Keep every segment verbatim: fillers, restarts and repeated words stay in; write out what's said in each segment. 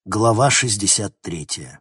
Глава шестьдесят третья.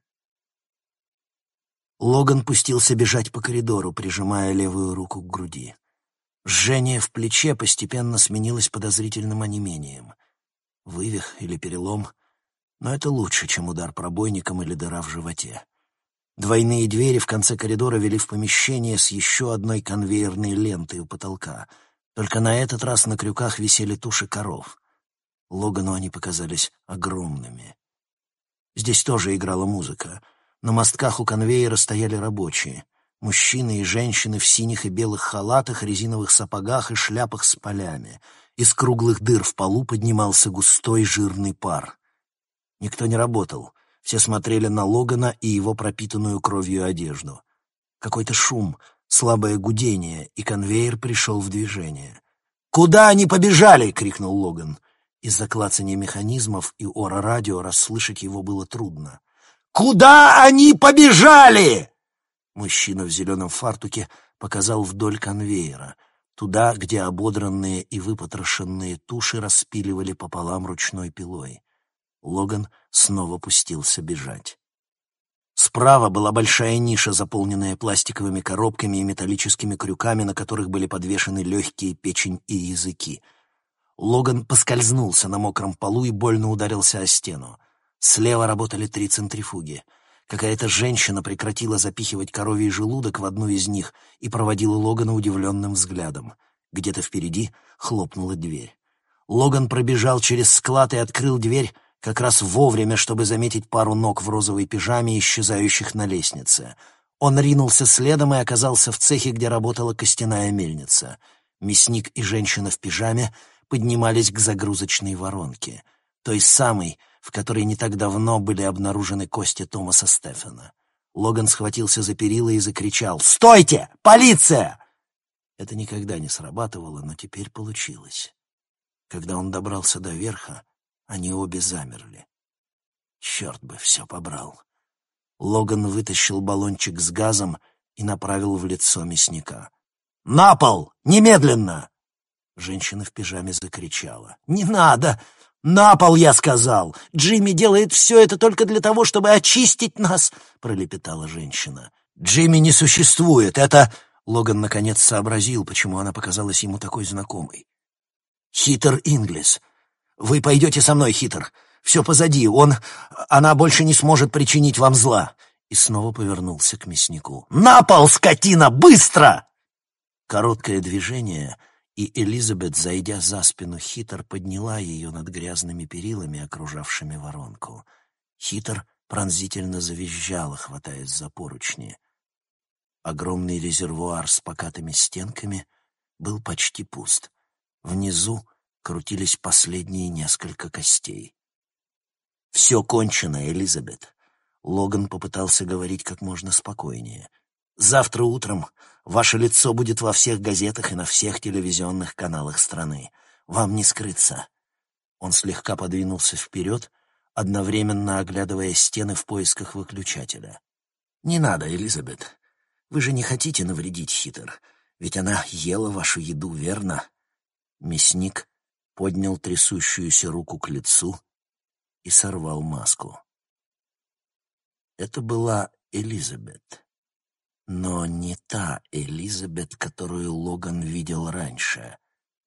Логан пустился бежать по коридору, прижимая левую руку к груди. Жжение в плече постепенно сменилось подозрительным онемением. Вывих или перелом, но это лучше, чем удар пробойником или дыра в животе. Двойные двери в конце коридора вели в помещение с еще одной конвейерной лентой у потолка. Только на этот раз на крюках висели туши коров. Логану они показались огромными. Здесь тоже играла музыка. На мостках у конвейера стояли рабочие. Мужчины и женщины в синих и белых халатах, резиновых сапогах и шляпах с полями. Из круглых дыр в полу поднимался густой жирный пар. Никто не работал. Все смотрели на Логана и его пропитанную кровью одежду. Какой-то шум, слабое гудение, и конвейер пришел в движение. «Куда они побежали?» — крикнул Логан. Из-за клацания механизмов и ора радио расслышать его было трудно. «Куда они побежали?» Мужчина в зеленом фартуке показал вдоль конвейера, туда, где ободранные и выпотрошенные туши распиливали пополам ручной пилой. Логан снова пустился бежать. Справа была большая ниша, заполненная пластиковыми коробками и металлическими крюками, на которых были подвешены легкие, печень и языки. Логан поскользнулся на мокром полу и больно ударился о стену. Слева работали три центрифуги. Какая-то женщина прекратила запихивать коровий желудок в одну из них и проводила Логана удивленным взглядом. Где-то впереди хлопнула дверь. Логан пробежал через склад и открыл дверь как раз вовремя, чтобы заметить пару ног в розовой пижаме, исчезающих на лестнице. Он ринулся следом и оказался в цехе, где работала костяная мельница. Мясник и женщина в пижаме поднимались к загрузочной воронке, той самой, в которой не так давно были обнаружены кости Томаса Стефана. Логан схватился за перила и закричал: «Стойте! Полиция!» Это никогда не срабатывало, но теперь получилось. Когда он добрался до верха, они обе замерли. Черт бы все побрал. Логан вытащил баллончик с газом и направил в лицо мясника. «На пол! Немедленно!» Женщина в пижаме закричала. «Не надо! На пол, я сказал! Джимми делает все это только для того, чтобы очистить нас!» — пролепетала женщина. «Джимми не существует! Это...» Логан наконец сообразил, почему она показалась ему такой знакомой. «Хитер Инглис! Вы пойдете со мной, Хитер! Все позади! Он... Она больше не сможет причинить вам зла!» И снова повернулся к мяснику. «На пол, скотина! Быстро!» Короткое движение... И Элизабет, зайдя за спину Хитер, подняла ее над грязными перилами, окружавшими воронку. Хитер пронзительно завизжала, хватаясь за поручни. Огромный резервуар с покатыми стенками был почти пуст. Внизу крутились последние несколько костей. «Все кончено, Элизабет!» Логан попытался говорить как можно спокойнее. «Завтра утром ваше лицо будет во всех газетах и на всех телевизионных каналах страны. Вам не скрыться». Он слегка подвинулся вперед, одновременно оглядывая стены в поисках выключателя. «Не надо, Элизабет. Вы же не хотите навредить Хитер, ведь она ела вашу еду, верно?» Мясник поднял трясущуюся руку к лицу и сорвал маску. Это была Элизабет. Но не та Элизабет, которую Логан видел раньше.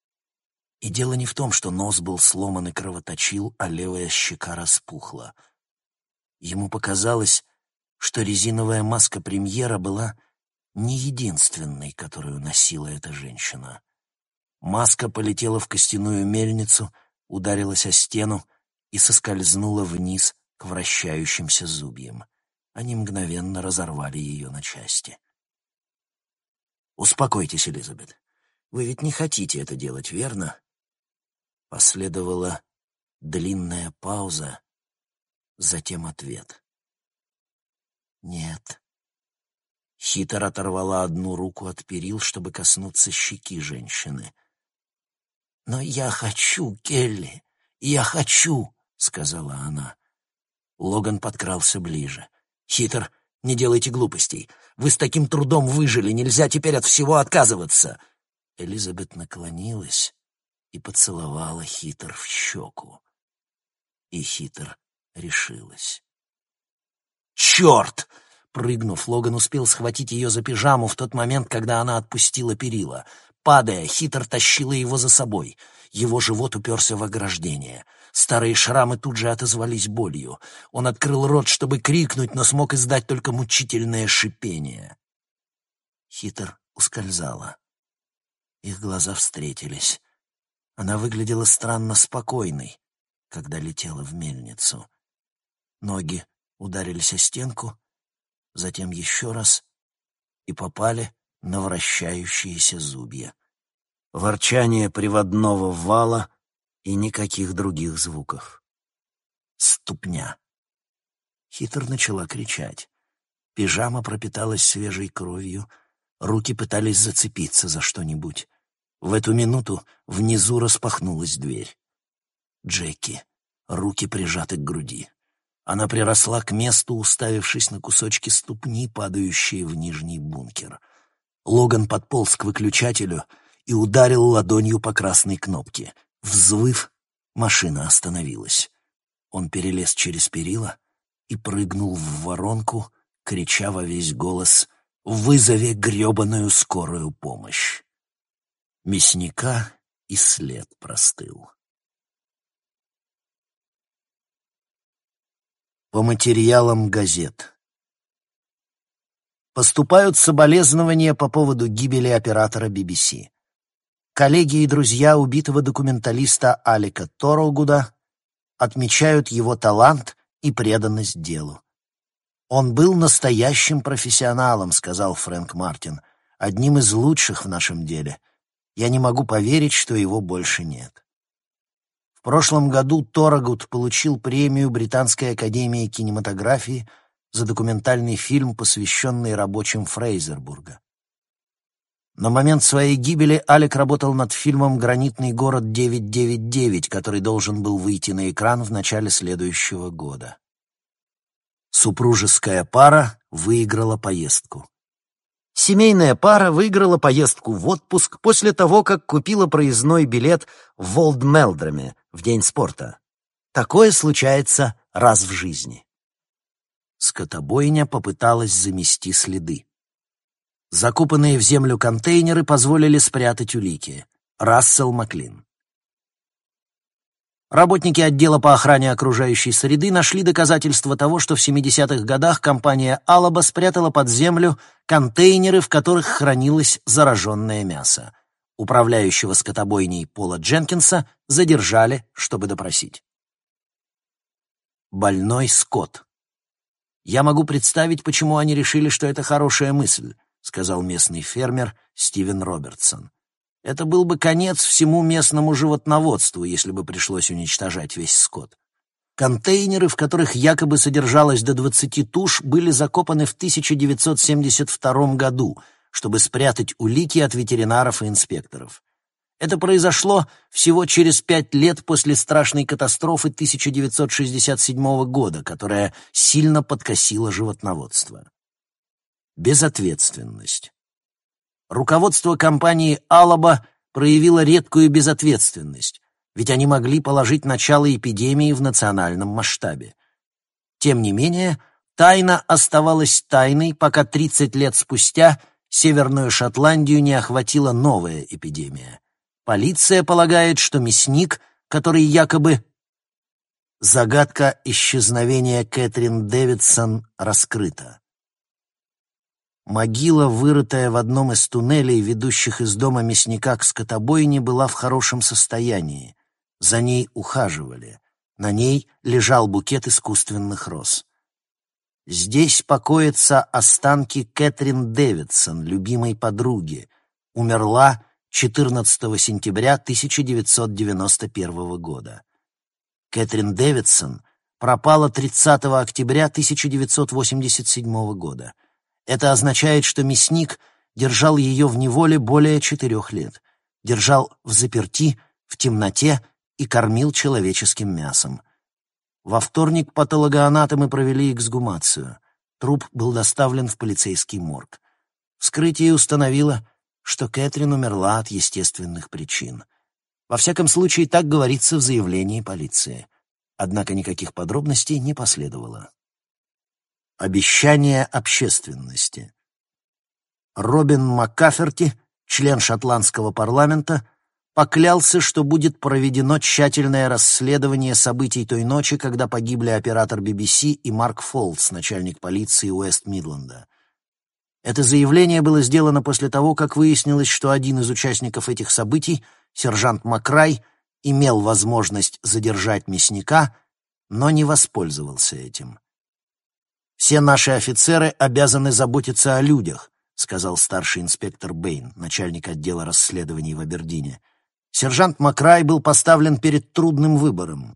И дело не в том, что нос был сломан и кровоточил, а левая щека распухла. Ему показалось, что резиновая маска премьера была не единственной, которую носила эта женщина. Маска полетела в костяную мельницу, ударилась о стену и соскользнула вниз к вращающимся зубьям. Они мгновенно разорвали ее на части. «Успокойтесь, Элизабет. Вы ведь не хотите это делать, верно?» Последовала длинная пауза, затем ответ. «Нет». Хитер оторвала одну руку от перил, чтобы коснуться щеки женщины. «Но я хочу, Келли, я хочу», — сказала она. Логан подкрался ближе. «Хитер, не делайте глупостей. Вы с таким трудом выжили, нельзя теперь от всего отказываться». Элизабет наклонилась и поцеловала Хитер в щеку. И Хитер решилась. «Черт!» Прыгнув, Логан успел схватить ее за пижаму в тот момент, когда она отпустила перила. Падая, Хитр тащила его за собой. Его живот уперся в ограждение. Старые шрамы тут же отозвались болью. Он открыл рот, чтобы крикнуть, но смог издать только мучительное шипение. Хитр ускользала. Их глаза встретились. Она выглядела странно спокойной, когда летела в мельницу. Ноги ударились о стенку, затем еще раз и попали на вращающиеся зубья. Ворчание приводного вала и никаких других звуков. Ступня. Хитр начала кричать. Пижама пропиталась свежей кровью, руки пытались зацепиться за что-нибудь. В эту минуту внизу распахнулась дверь. Джеки, руки прижаты к груди. Она приросла к месту, уставившись на кусочки ступни, падающие в нижний бункер. Логан подполз к выключателю и ударил ладонью по красной кнопке. Взвыв, машина остановилась. Он перелез через перила и прыгнул в воронку, крича во весь голос: «Вызови гребаную скорую помощь!» Мясника и след простыл. По материалам газет. Поступают соболезнования по поводу гибели оператора би би си. Коллеги и друзья убитого документалиста Алека Торогуда отмечают его талант и преданность делу. «Он был настоящим профессионалом», — сказал Фрэнк Мартин, — «одним из лучших в нашем деле. Я не могу поверить, что его больше нет». В прошлом году Торогуд получил премию Британской академии кинематографии за документальный фильм, посвященный рабочим Фрейзербурга. На момент своей гибели Алек работал над фильмом «Гранитный город девятьсот девяносто девять», который должен был выйти на экран в начале следующего года. Супружеская пара выиграла поездку. Семейная пара выиграла поездку в отпуск после того, как купила проездной билет в Волд-Мелдроме в день спорта. Такое случается раз в жизни. Скотобойня попыталась замести следы. Закопанные в землю контейнеры позволили спрятать улики. Рассел Маклин. Работники отдела по охране окружающей среды нашли доказательства того, что в семидесятых годах компания «Алаба» спрятала под землю контейнеры, в которых хранилось зараженное мясо. Управляющего скотобойней Пола Дженкинса задержали, чтобы допросить. Больной скот. «Я могу представить, почему они решили, что это хорошая мысль», — сказал местный фермер Стивен Робертсон. «Это был бы конец всему местному животноводству, если бы пришлось уничтожать весь скот». Контейнеры, в которых якобы содержалось до двадцати туш, были закопаны в тысяча девятьсот семьдесят втором году, чтобы спрятать улики от ветеринаров и инспекторов. Это произошло всего через пять лет после страшной катастрофы тысяча девятьсот шестьдесят седьмого года, которая сильно подкосила животноводство. Безответственность. Руководство компании «Алаба» проявило редкую безответственность, ведь они могли положить начало эпидемии в национальном масштабе. Тем не менее, тайна оставалась тайной, пока тридцать лет спустя Северную Шотландию не охватила новая эпидемия. Полиция полагает, что мясник, который якобы... Загадка исчезновения Кэтрин Дэвидсон раскрыта. Могила, вырытая в одном из туннелей, ведущих из дома мясника к скотобойне, была в хорошем состоянии. За ней ухаживали. На ней лежал букет искусственных роз. Здесь покоятся останки Кэтрин Дэвидсон, любимой подруги. Умерла четырнадцатого сентября тысяча девятьсот девяносто первого года. Кэтрин Дэвидсон пропала тридцатого октября тысяча девятьсот восемьдесят седьмого года. Это означает, что мясник держал ее в неволе более четырех лет, держал взаперти, в темноте и кормил человеческим мясом. Во вторник патологоанатомы провели эксгумацию. Труп был доставлен в полицейский морг. Вскрытие установило, что Кэтрин умерла от естественных причин. Во всяком случае, так говорится в заявлении полиции. Однако никаких подробностей не последовало. Обещание общественности. Робин Маккаферти, член шотландского парламента, поклялся, что будет проведено тщательное расследование событий той ночи, когда погибли оператор би би си и Марк Фолтс, начальник полиции Уэст-Мидленда. Это заявление было сделано после того, как выяснилось, что один из участников этих событий, сержант Макрай, имел возможность задержать мясника, но не воспользовался этим. «Все наши офицеры обязаны заботиться о людях», — сказал старший инспектор Бэйн, начальник отдела расследований в Абердине. Сержант Макрай был поставлен перед трудным выбором.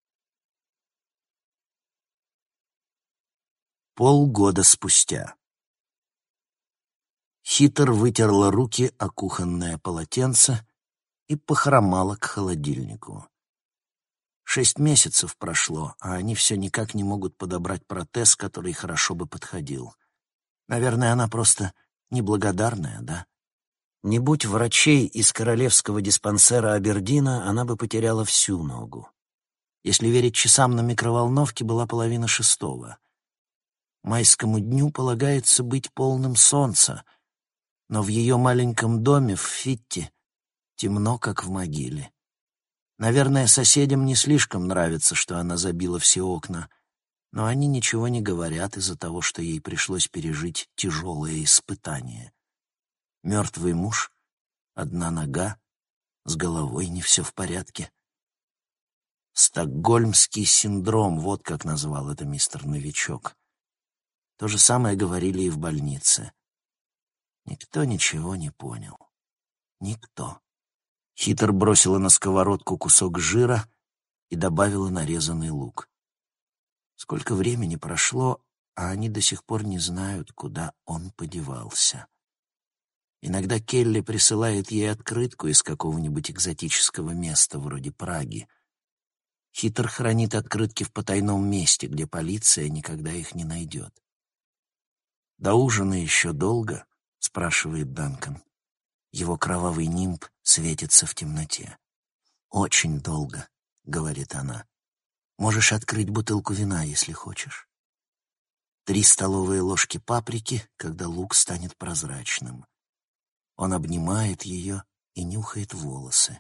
Полгода спустя. Хитр вытерла руки о кухонное полотенце и похромала к холодильнику. Шесть месяцев прошло, а они все никак не могут подобрать протез, который хорошо бы подходил. Наверное, она просто неблагодарная, да? Не будь врачей из королевского диспансера Абердина, она бы потеряла всю ногу. Если верить часам на микроволновке, была половина шестого. Майскому дню полагается быть полным солнца, но в ее маленьком доме в Фитте темно, как в могиле. Наверное, соседям не слишком нравится, что она забила все окна, но они ничего не говорят из-за того, что ей пришлось пережить тяжелое испытание. Мертвый муж, одна нога, с головой не все в порядке. Стокгольмский синдром, вот как назвал это мистер Новичок. То же самое говорили и в больнице. Никто ничего не понял. Никто. Хитр бросила на сковородку кусок жира и добавила нарезанный лук. Сколько времени прошло, а они до сих пор не знают, куда он подевался. Иногда Келли присылает ей открытку из какого-нибудь экзотического места, вроде Праги. Хитр хранит открытки в потайном месте, где полиция никогда их не найдет. «До ужина еще долго?» — спрашивает Данкан. Его кровавый нимб светится в темноте. «Очень долго», — говорит она. «Можешь открыть бутылку вина, если хочешь». Три столовые ложки паприки, когда лук станет прозрачным. Он обнимает ее и нюхает волосы.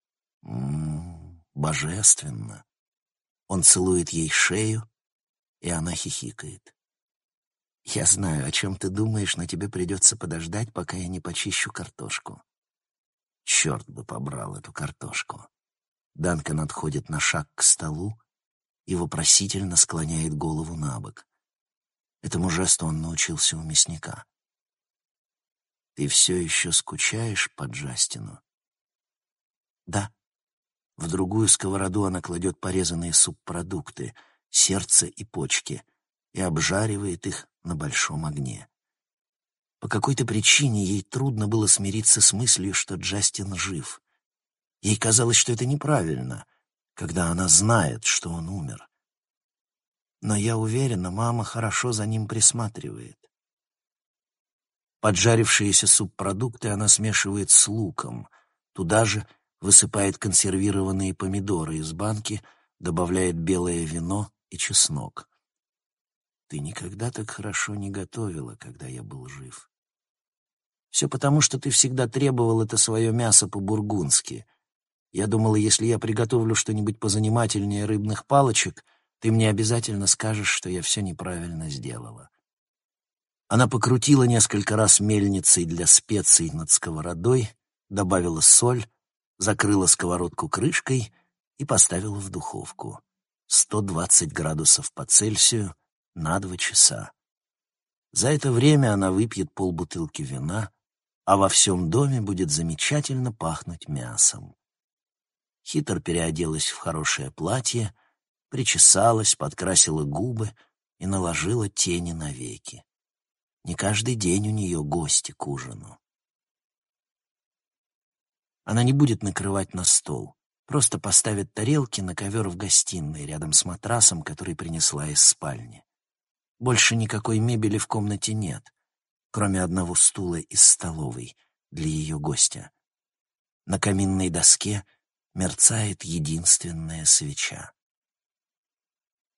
М-м, божественно. Он целует ей шею, и она хихикает. «Я знаю, о чем ты думаешь, но тебе придется подождать, пока я не почищу картошку». Черт бы побрал эту картошку. Данкан отходит на шаг к столу и вопросительно склоняет голову на бок. Этому жесту он научился у мясника. «Ты все еще скучаешь по Джастину?» «Да». В другую сковороду она кладет порезанные субпродукты, сердце и почки, и обжаривает их на большом огне. По какой-то причине ей трудно было смириться с мыслью, что Джастин жив. Ей казалось, что это неправильно, когда она знает, что он умер. Но я уверена, мама хорошо за ним присматривает. Поджарившиеся субпродукты она смешивает с луком. Туда же высыпает консервированные помидоры из банки, добавляет белое вино и чеснок. «Ты никогда так хорошо не готовила, когда я был жив. Все потому, что ты всегда требовал это свое мясо по-бургундски. Я думала, если я приготовлю что-нибудь позанимательнее рыбных палочек, ты мне обязательно скажешь, что я все неправильно сделала». Она покрутила несколько раз мельницей для специй над сковородой, добавила соль, закрыла сковородку крышкой и поставила в духовку. сто двадцать градусов по Цельсию на два часа. За это время она выпьет полбутылки вина, а во всем доме будет замечательно пахнуть мясом. Хитр переоделась в хорошее платье, причесалась, подкрасила губы и наложила тени на веки. Не каждый день у нее гости к ужину. Она не будет накрывать на стол, просто поставит тарелки на ковер в гостиной рядом с матрасом, который принесла из спальни. Больше никакой мебели в комнате нет, кроме одного стула из столовой для ее гостя. На каминной доске мерцает единственная свеча.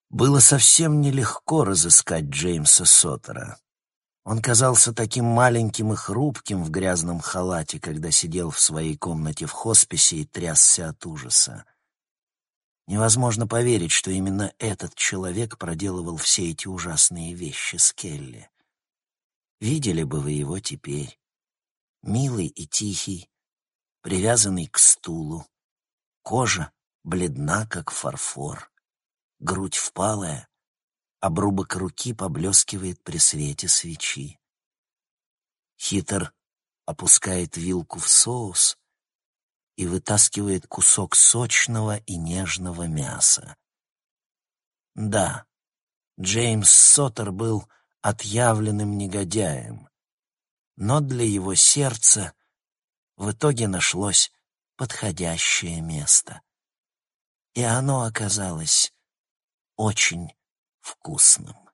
Было совсем нелегко разыскать Джеймса Соттера. Он казался таким маленьким и хрупким в грязном халате, когда сидел в своей комнате в хосписе и трясся от ужаса. Невозможно поверить, что именно этот человек проделывал все эти ужасные вещи с Келли. Видели бы вы его теперь. Милый и тихий, привязанный к стулу. Кожа бледна, как фарфор. Грудь впалая, обрубок руки поблескивает при свете свечи. Хитер опускает вилку в соус и вытаскивает кусок сочного и нежного мяса. Да, Джеймс Соттер был отъявленным негодяем, но для его сердца в итоге нашлось подходящее место. И оно оказалось очень вкусным.